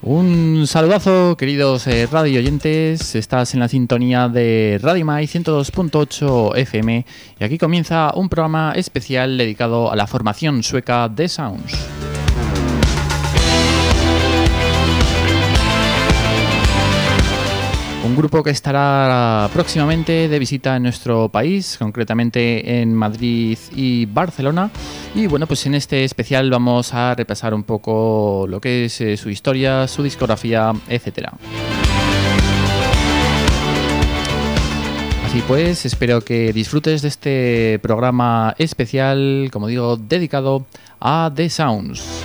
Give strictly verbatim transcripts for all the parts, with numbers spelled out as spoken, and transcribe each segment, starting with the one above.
Un saludazo, queridos eh, radio oyentes. Estás en la sintonía de Radio Mai ciento dos punto ocho F M y aquí comienza un programa especial dedicado a la formación sueca The Sounds. Un grupo que estará próximamente de visita en nuestro país, concretamente en Madrid y Barcelona. Y bueno, pues en este especial vamos a repasar un poco lo que es eh, su historia, su discografía, etcétera. Así pues, espero que disfrutes de este programa especial, como digo, dedicado a The Sounds.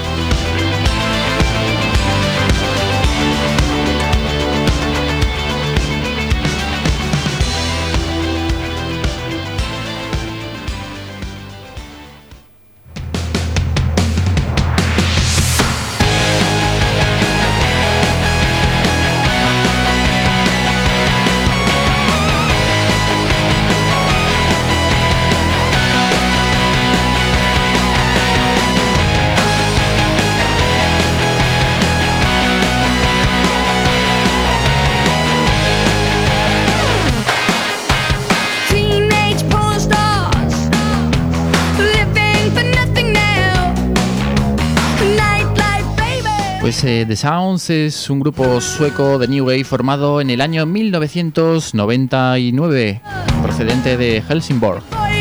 Pues eh, The Sounds es un grupo sueco de New Wave formado en el año mil novecientos noventa y nueve, procedente de Helsingborg.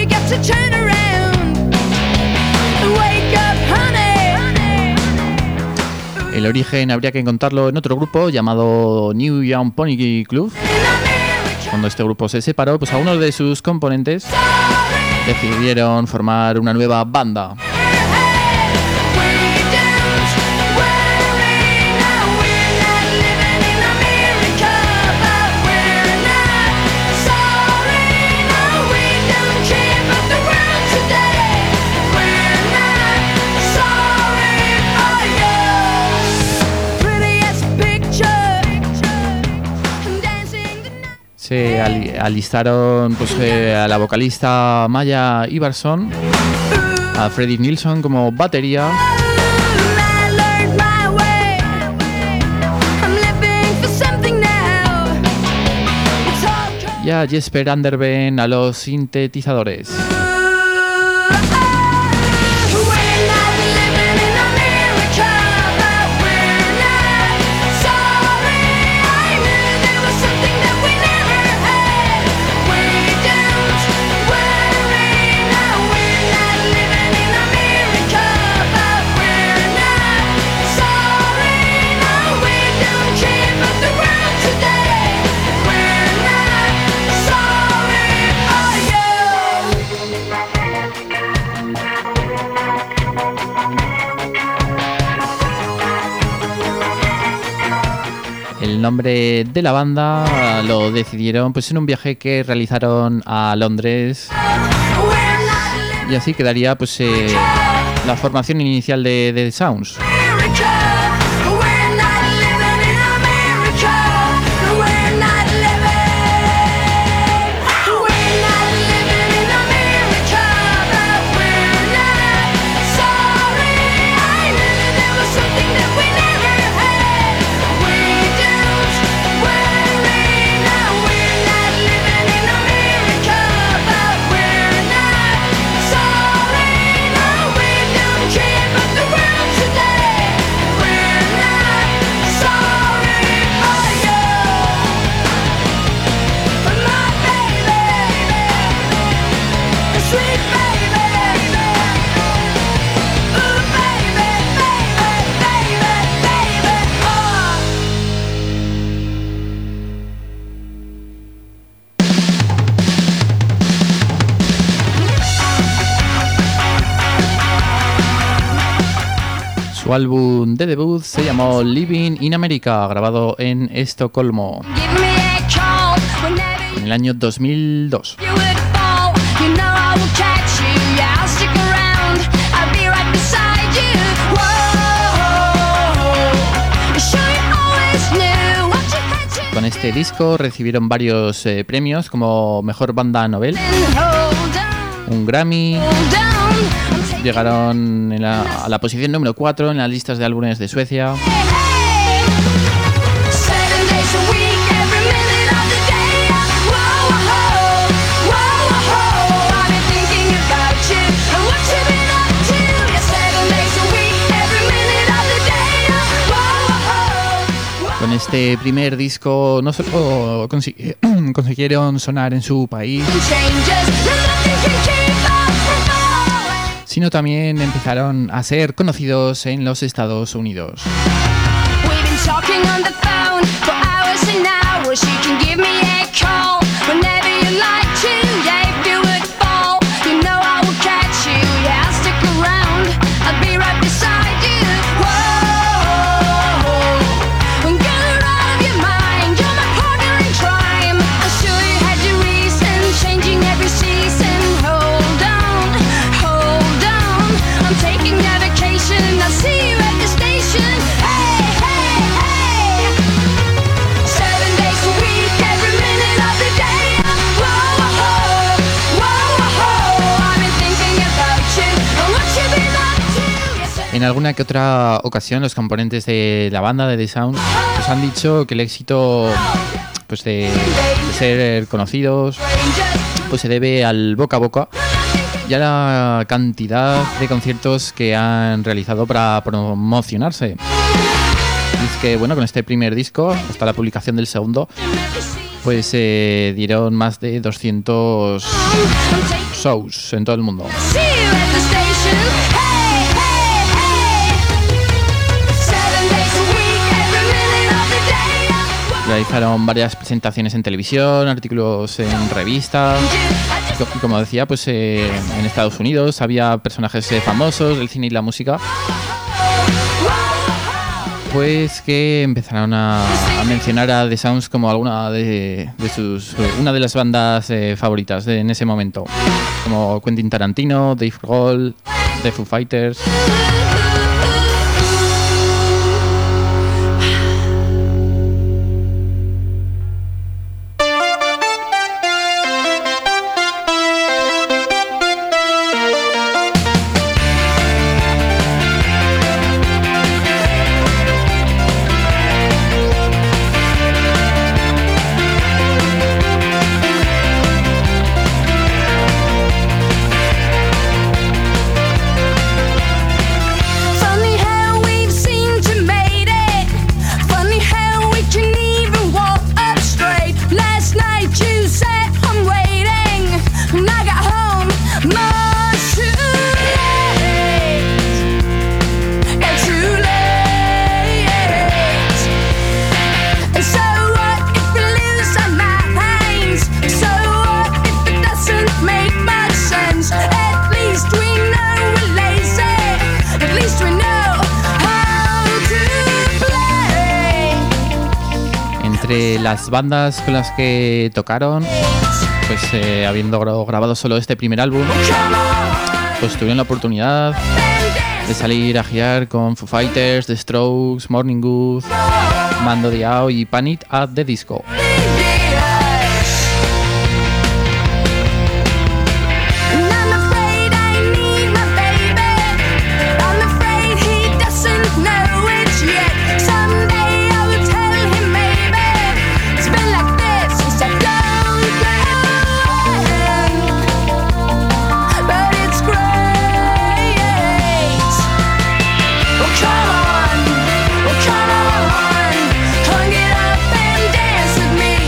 El origen habría que encontrarlo en otro grupo llamado New Young Pony Club. Cuando este grupo se separó, pues algunos de sus componentes decidieron formar una nueva banda. Se alistaron pues, eh, a la vocalista Maya Ivarsson, a Fredrik Nilsson como batería y a Jesper Anderben a los sintetizadores. El nombre de la banda lo decidieron pues en un viaje que realizaron a Londres y así quedaría pues eh, la formación inicial de, de The Sounds. Su álbum de debut se llamó Living in America, grabado en Estocolmo en el año dos mil dos. Con este disco recibieron varios eh, premios como Mejor Banda Novel, un Grammy. Llegaron en la, a la posición número cuatro en las listas de álbumes de Suecia. con este primer disco no solo consi- consiguieron sonar en su país, sino también empezaron a ser conocidos en los Estados Unidos. En alguna que otra ocasión los componentes de la banda de The Sounds nos han dicho que el éxito pues de, de ser conocidos pues se debe al boca a boca y a la cantidad de conciertos que han realizado para promocionarse. Y es que bueno, con este primer disco, hasta la publicación del segundo, pues eh, dieron más de doscientos shows en todo el mundo. Realizaron varias presentaciones en televisión, artículos en revistas. Y como decía, pues eh, en Estados Unidos había personajes eh, famosos del cine y la música, pues que empezaron a, a mencionar a The Sounds como alguna de, de sus una de las bandas eh, favoritas de, en ese momento, como Quentin Tarantino, Dave Grohl, The Foo Fighters. Entre las bandas con las que tocaron, pues eh, habiendo grabado solo este primer álbum, pues tuvieron la oportunidad de salir a girar con Foo Fighters, The Strokes, Morning Wood, Mando Diao y Panic at the Disco. Come on, come on, come get up and dance with me.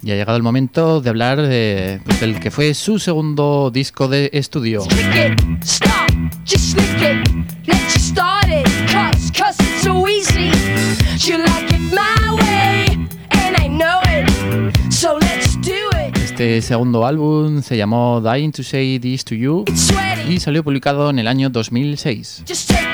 Y ha llegado el momento de hablar de, pues, del que fue su segundo disco de estudio. Este segundo álbum se llamó Dying to Say This to You y salió publicado en el año dos mil seis.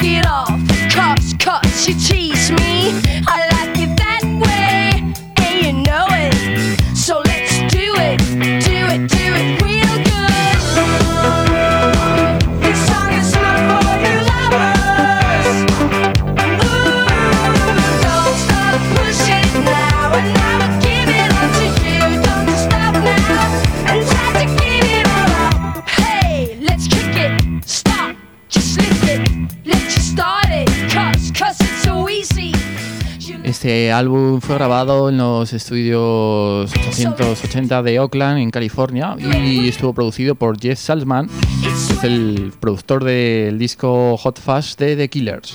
Este álbum fue grabado en los estudios ochocientos ochenta de Oakland, en California, y estuvo producido por Jeff Saltzman, que es el productor del disco Hot Fuzz de The Killers.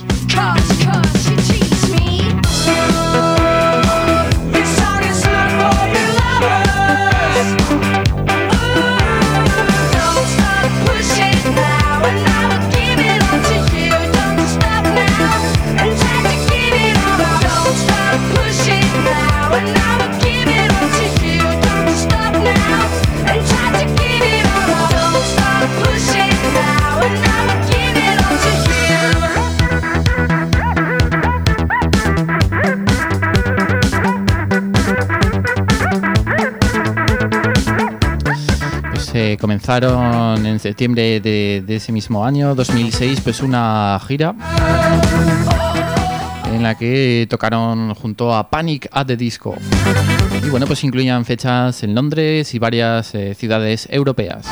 Eh, comenzaron en septiembre de, de ese mismo año, dos mil seis, pues una gira en la que tocaron junto a Panic at the Disco. Y bueno, pues incluían fechas en Londres y varias eh, ciudades europeas.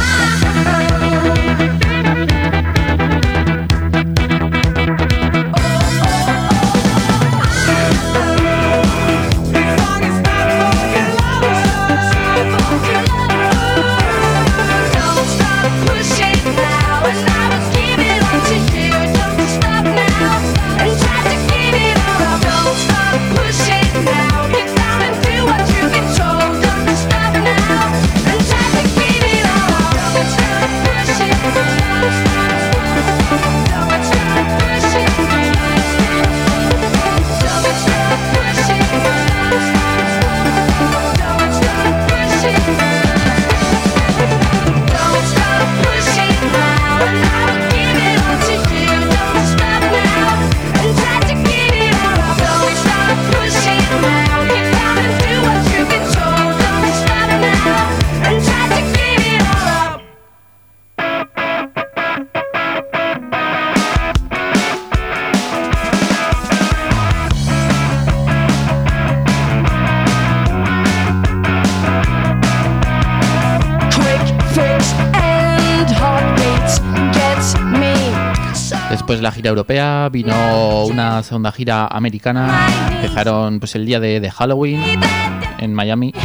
Después de la gira europea vino una segunda gira americana. Empezaron pues el día de, de Halloween en Miami.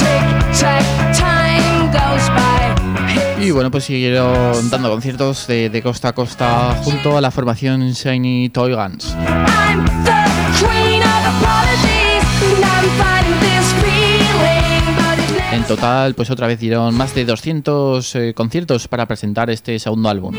Y bueno, pues siguieron dando conciertos de, de costa a costa junto a la formación Shiny Toy Guns. En total, pues otra vez dieron más de doscientos eh, conciertos para presentar este segundo álbum.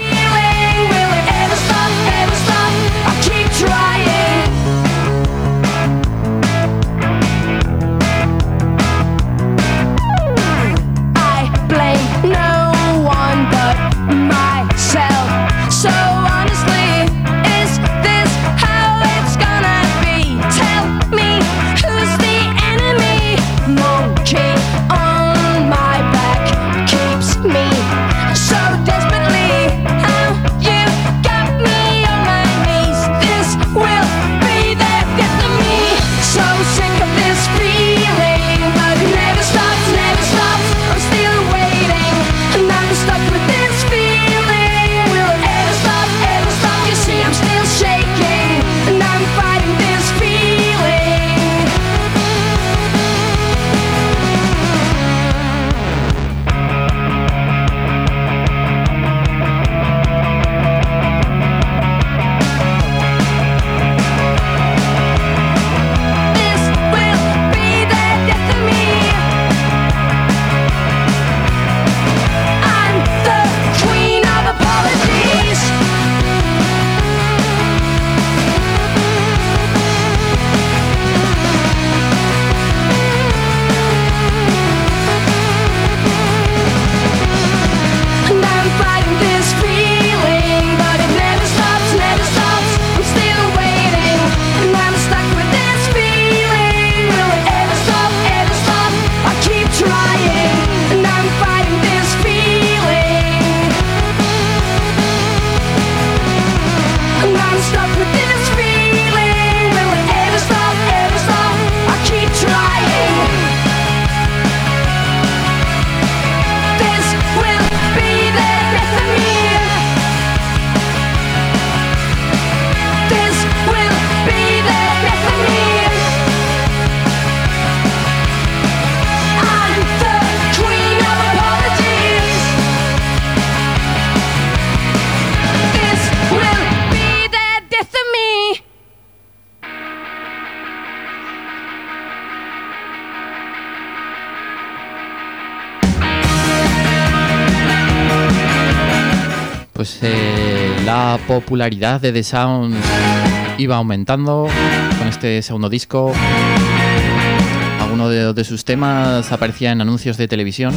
pues eh, la popularidad de The Sounds iba aumentando con este segundo disco. Algunos de, de sus temas aparecían en anuncios de televisión.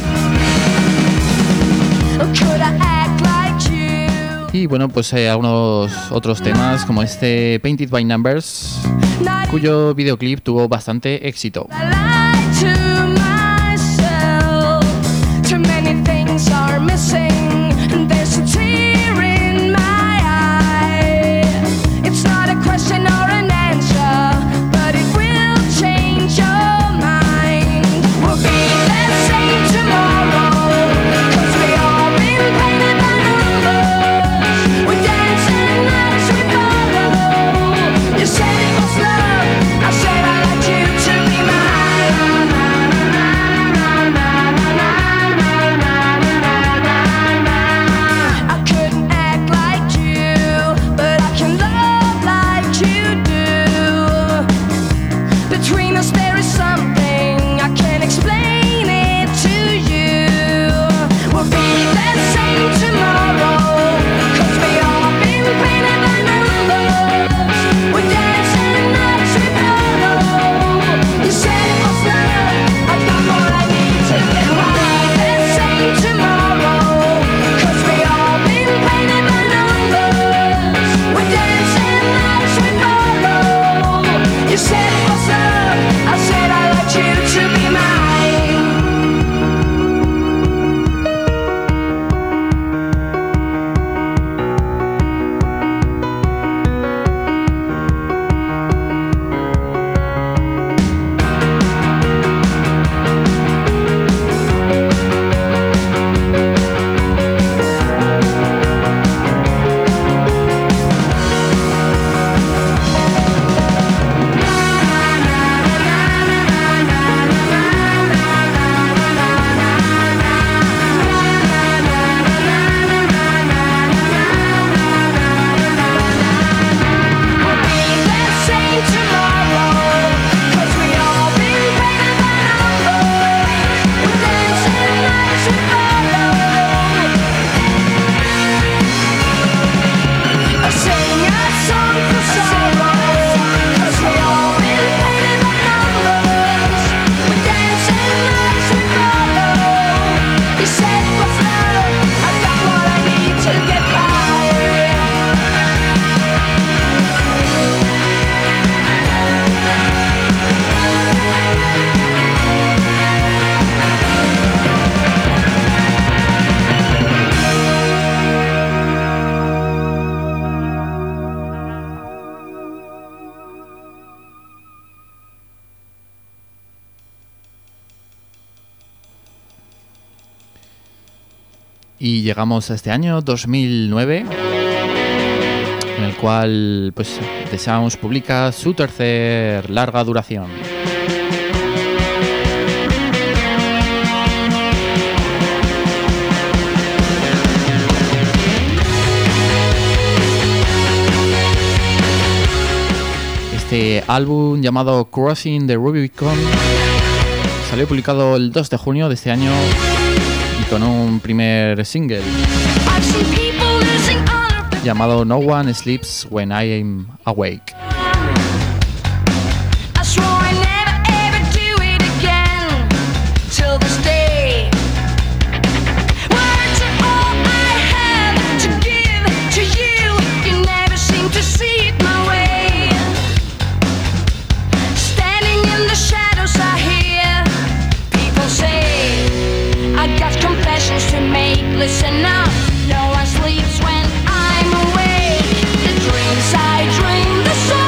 Y bueno, pues hay algunos otros temas como este Painted by Numbers, cuyo videoclip tuvo bastante éxito. Y llegamos a este año dos mil nueve, en el cual pues, The Sounds publica su tercer larga duración. Este álbum, llamado Crossing the Rubicon, salió publicado el dos de junio de este año y con un primer single llamado No One Sleeps When I Am Awake. Listen up, no one sleeps when I'm awake. The dreams I dream, the soul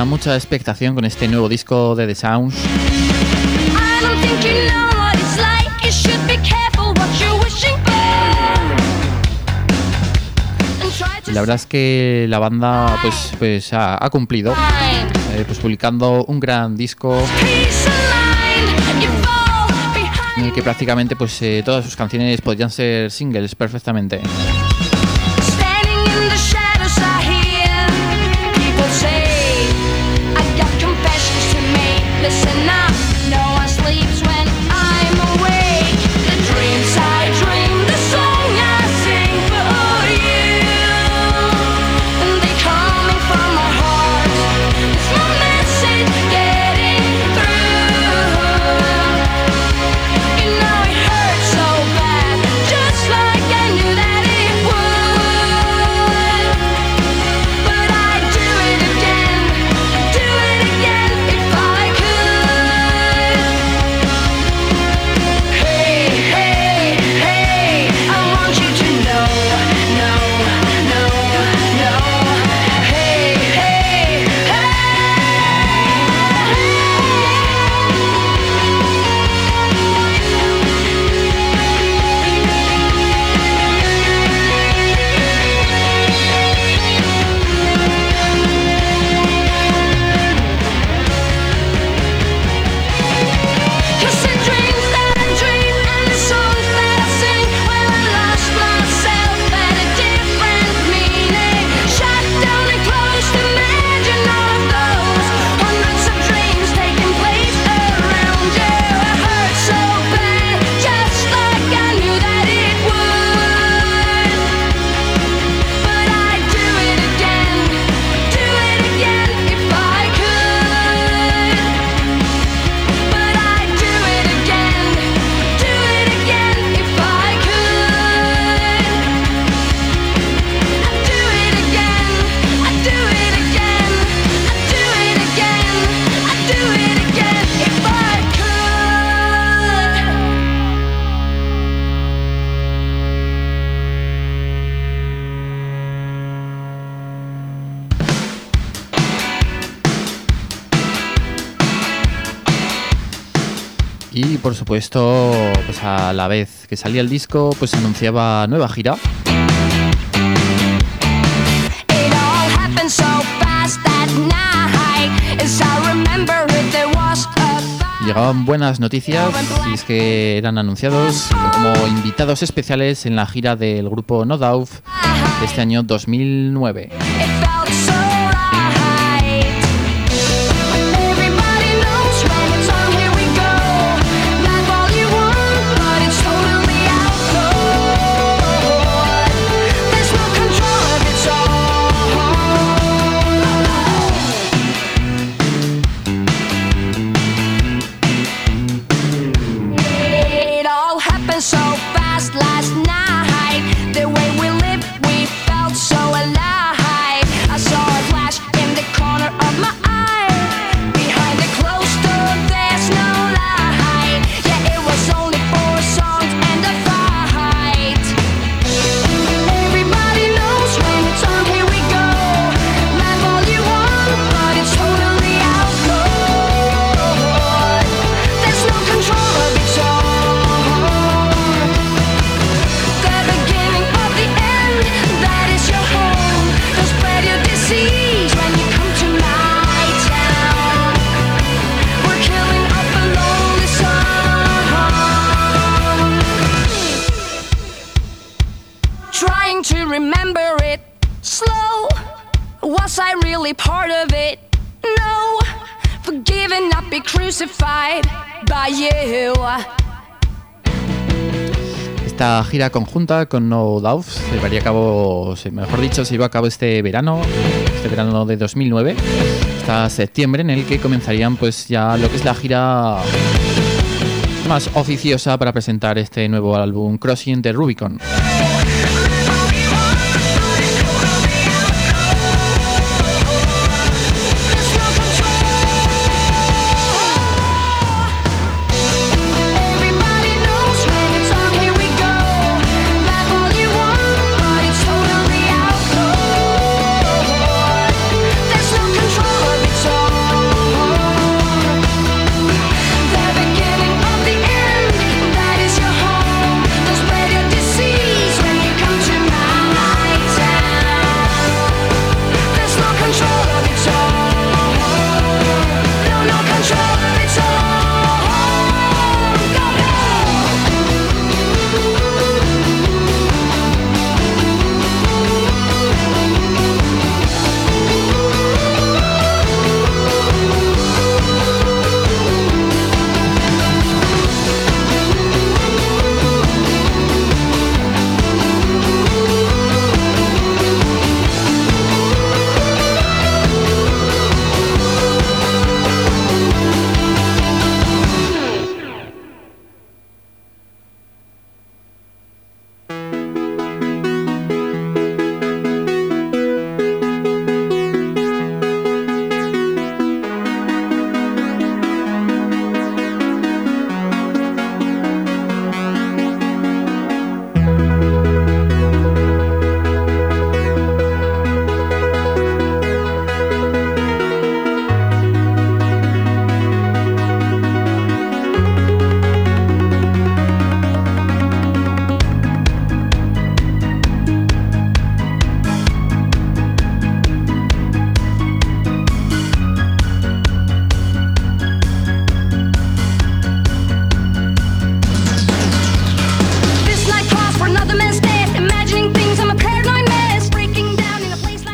genera mucha expectación con este nuevo disco de The Sounds. Y la verdad es que la banda pues, pues ha, ha cumplido, eh, pues publicando un gran disco en el que prácticamente pues, eh, todas sus canciones podrían ser singles perfectamente. Y por supuesto, pues a la vez que salía el disco, pues se anunciaba nueva gira. Llegaban buenas noticias y es que eran anunciados como invitados especiales en la gira del grupo No Doubt de este año dos mil nueve. Esta gira conjunta con No Doubt se llevaría a cabo, mejor dicho, se llevó a cabo este verano, este verano de dos mil nueve, hasta septiembre, en el que comenzarían pues ya lo que es la gira más oficiosa para presentar este nuevo álbum Crossing the Rubicon. It's all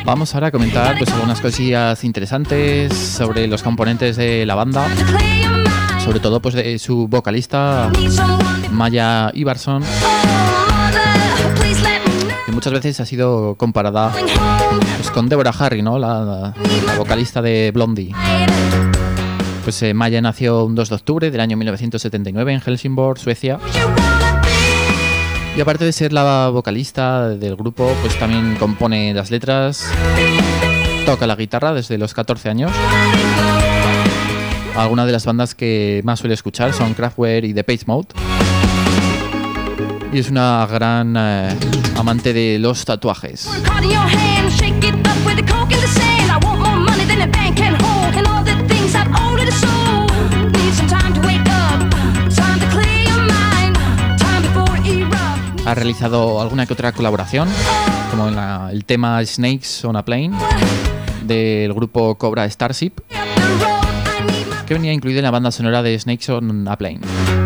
Vamos ahora a comentar pues algunas cosillas interesantes sobre los componentes de la banda, sobre todo pues de su vocalista Maya Iverson, que muchas veces ha sido comparada pues, con Deborah Harry, ¿no? la, la vocalista de Blondie. Pues eh, Maya nació un dos de octubre del año mil novecientos setenta y nueve en Helsingborg, Suecia. Y aparte de ser la vocalista del grupo, pues también compone las letras, toca la guitarra desde los catorce años. Algunas de las bandas que más suele escuchar son Kraftwerk y Depeche Mode. Y es una gran eh, amante de los tatuajes. Ha realizado alguna que otra colaboración, como en la, el tema Snakes on a Plane del grupo Cobra Starship, que venía incluido en la banda sonora de Snakes on a Plane.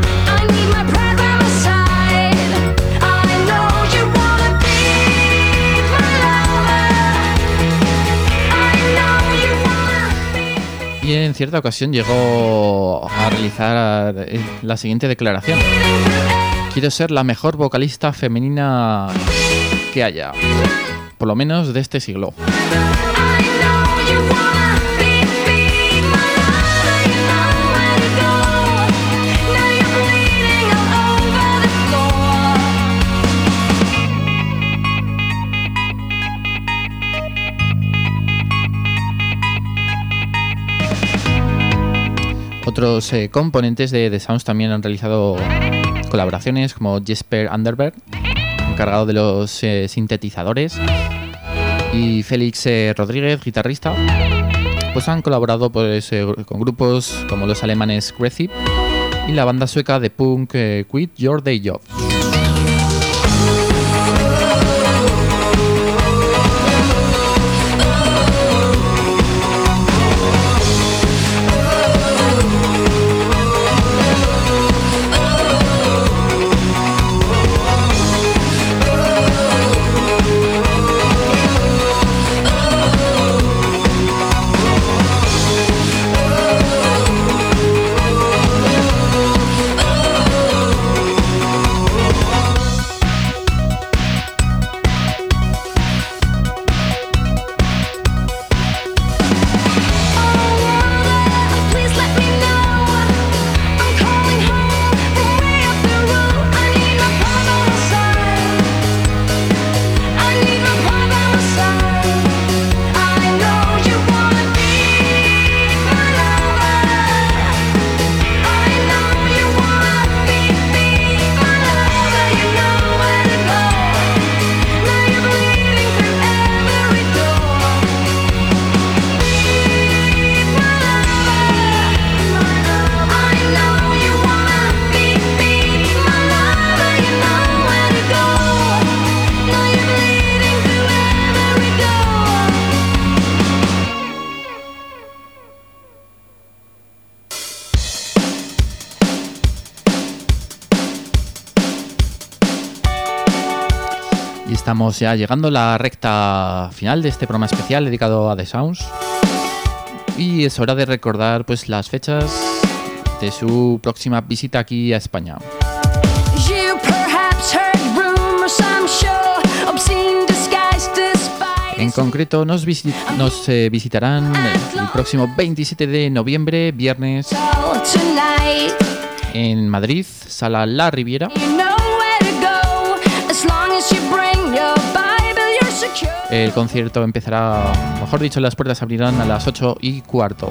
Y en cierta ocasión llegó a realizar la siguiente declaración: quiero ser la mejor vocalista femenina que haya, por lo menos de este siglo. Otros eh, componentes de The Sounds también han realizado colaboraciones, como Jesper Anderberg, encargado de los eh, sintetizadores, y Félix eh, Rodríguez, guitarrista. Pues han colaborado pues, eh, con grupos como los alemanes Grethip y la banda sueca de punk eh, Quit Your Day Job. Estamos ya llegando a la recta final de este programa especial dedicado a The Sounds, y es hora de recordar pues las fechas de su próxima visita aquí a España. En concreto nos, visit- nos eh, visitarán el próximo veintisiete de noviembre, viernes, en Madrid, Sala La Riviera. El concierto empezará, mejor dicho, las puertas se abrirán a las ocho y cuarto.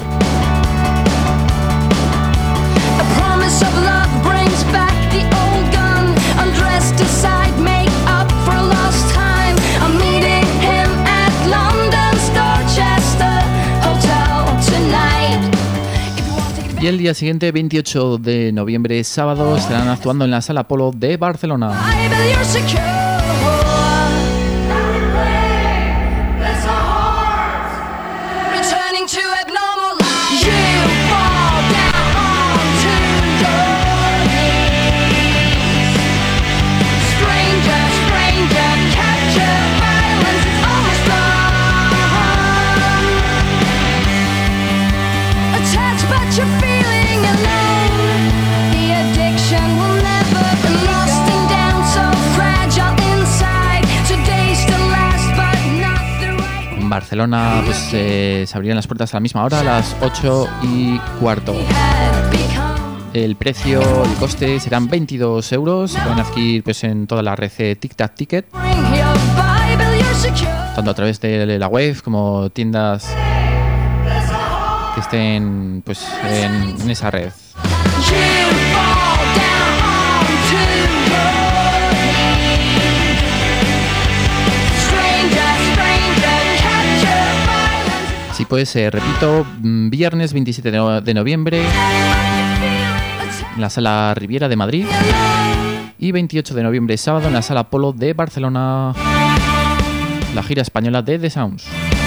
Y el día siguiente, veintiocho de noviembre, sábado, estarán actuando en la Sala Polo de Barcelona. Barcelona pues, eh, se abrirán las puertas a la misma hora, a las ocho y cuarto. El precio, el coste serán veintidós euros. Se pueden adquirir pues, en toda la red de Tic Tac Ticket, tanto a través de la web como tiendas que estén pues, en, en esa red. Así pues, eh, repito, viernes veintisiete de noviembre en la Sala Riviera de Madrid y veintiocho de noviembre, sábado, en la Sala Polo de Barcelona, la gira española de The Sounds.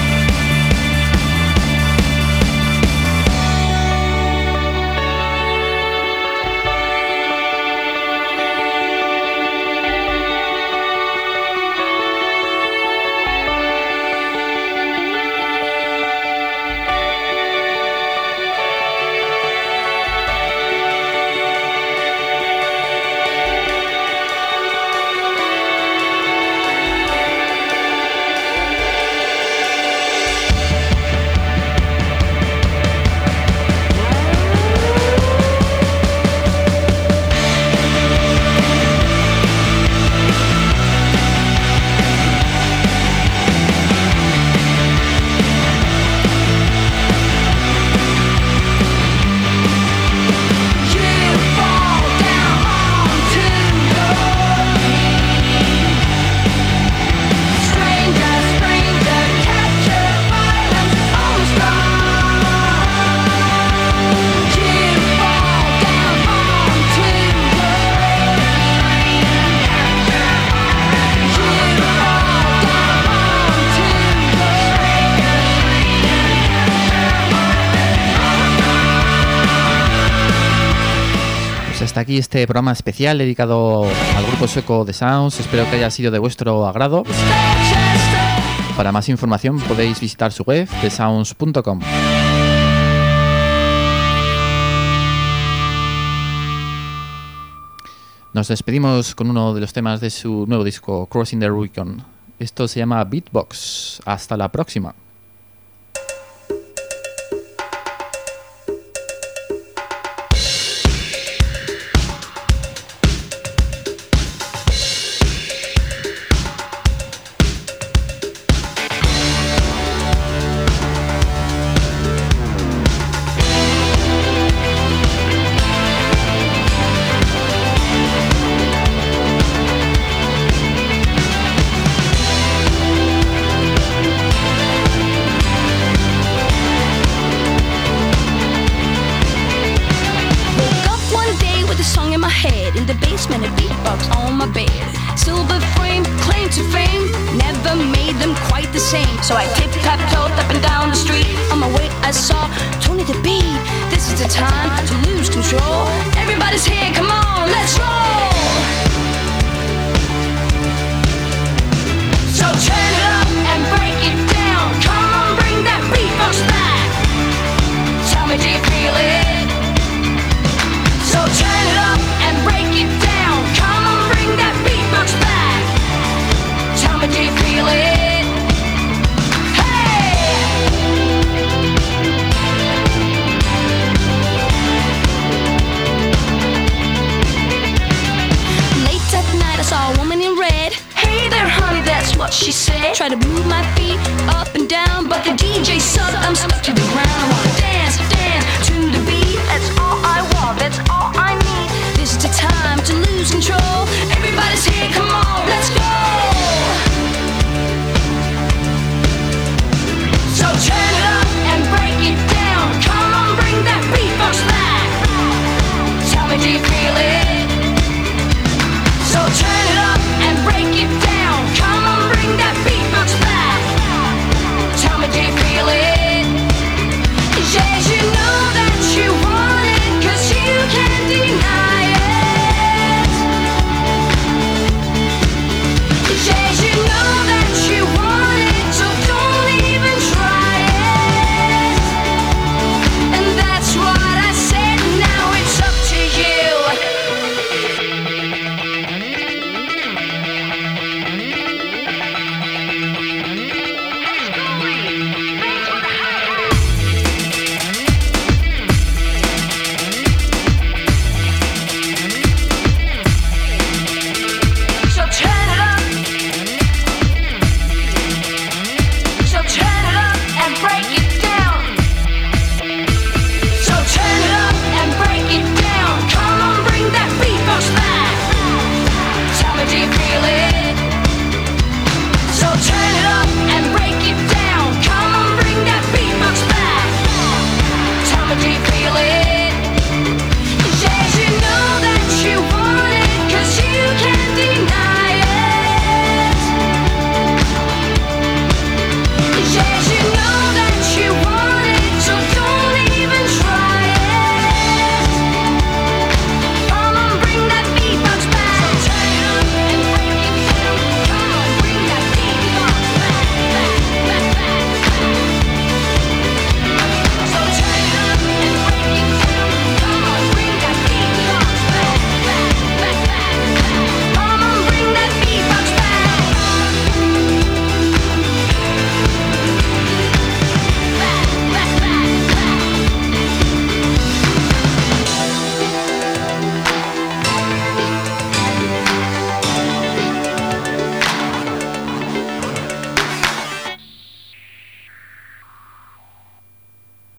Hasta aquí este programa especial dedicado al grupo sueco The Sounds. Espero que haya sido de vuestro agrado. Para más información podéis visitar su web, the sounds punto com. Nos despedimos con uno de los temas de su nuevo disco, Crossing the Rubicon. Esto se llama Beatbox. Hasta la próxima. So I tip-tap-toed up and down the street. On my way I saw Tony the Beat. This is the time to lose control. Everybody's here, come on, let's roll. So turn it up and break it down. Come on, bring that beatbox back. Tell me, do you feel it? So turn it up and break it down. Come on, bring that beatbox back. Tell me, do you feel it? Saw a woman in red. Hey there, honey, that's what she said. Try to move my feet up and down, but the D J sucked. I'm stuck to the ground.